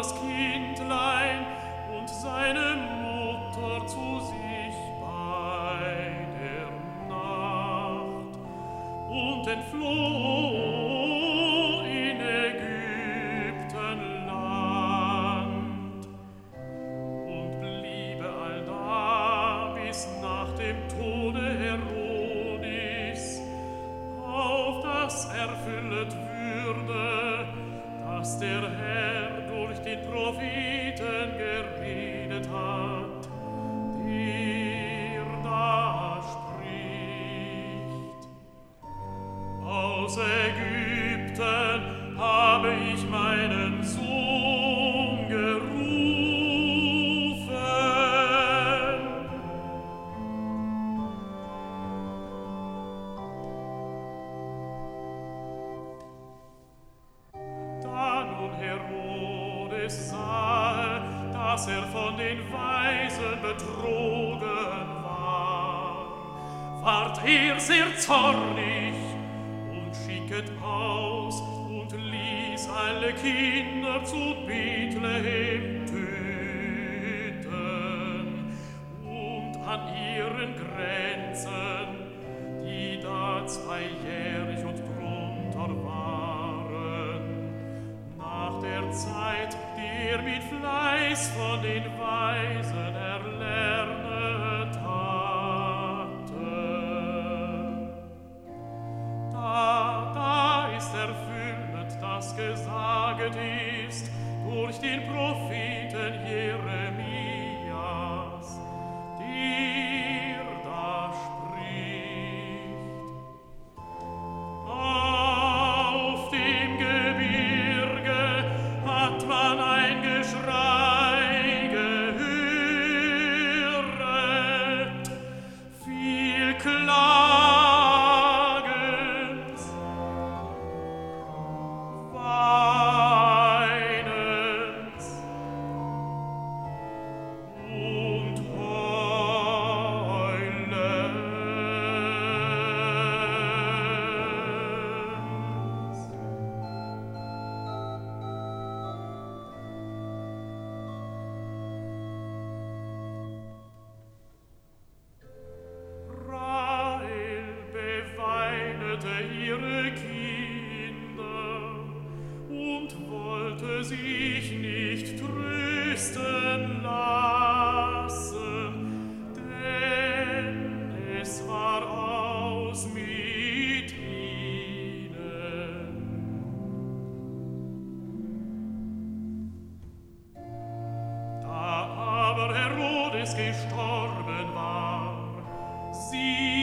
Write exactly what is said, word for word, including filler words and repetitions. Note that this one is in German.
das Kindlein und seine Mutter zu sich bei der Nacht und entfloh in Ägyptenland und bliebe allda bis nach dem Tode Herodis, auf das erfüllet würde, dass der Herr durch den Propheten geredet hat, der da spricht: Aus Ägypten habe ich meinen Sohn gerufen. Da nun Herodes sah, dass er von den Weisen betrogen war, ward er sehr zornig und schicket aus und ließ alle Kinder zu Bethlehem töten und an ihren Grenzen, die da zweijährig und drunter waren, nach der Zeit, die er mit Fleiß von den Weisen erlernet hatte. Da, da ist erfüllet, das gesaget ist durch den Propheten Jeremias, der da spricht: Auf dem Gebirge hat man ein Geschrei gehöret, viel Klagens, Weinens und Heulens. Rahel beweinete ihre Kinder und wollte sich nicht trösten lassen, denn es war aus mit ihnen. Da aber Herodes gestorben war, sie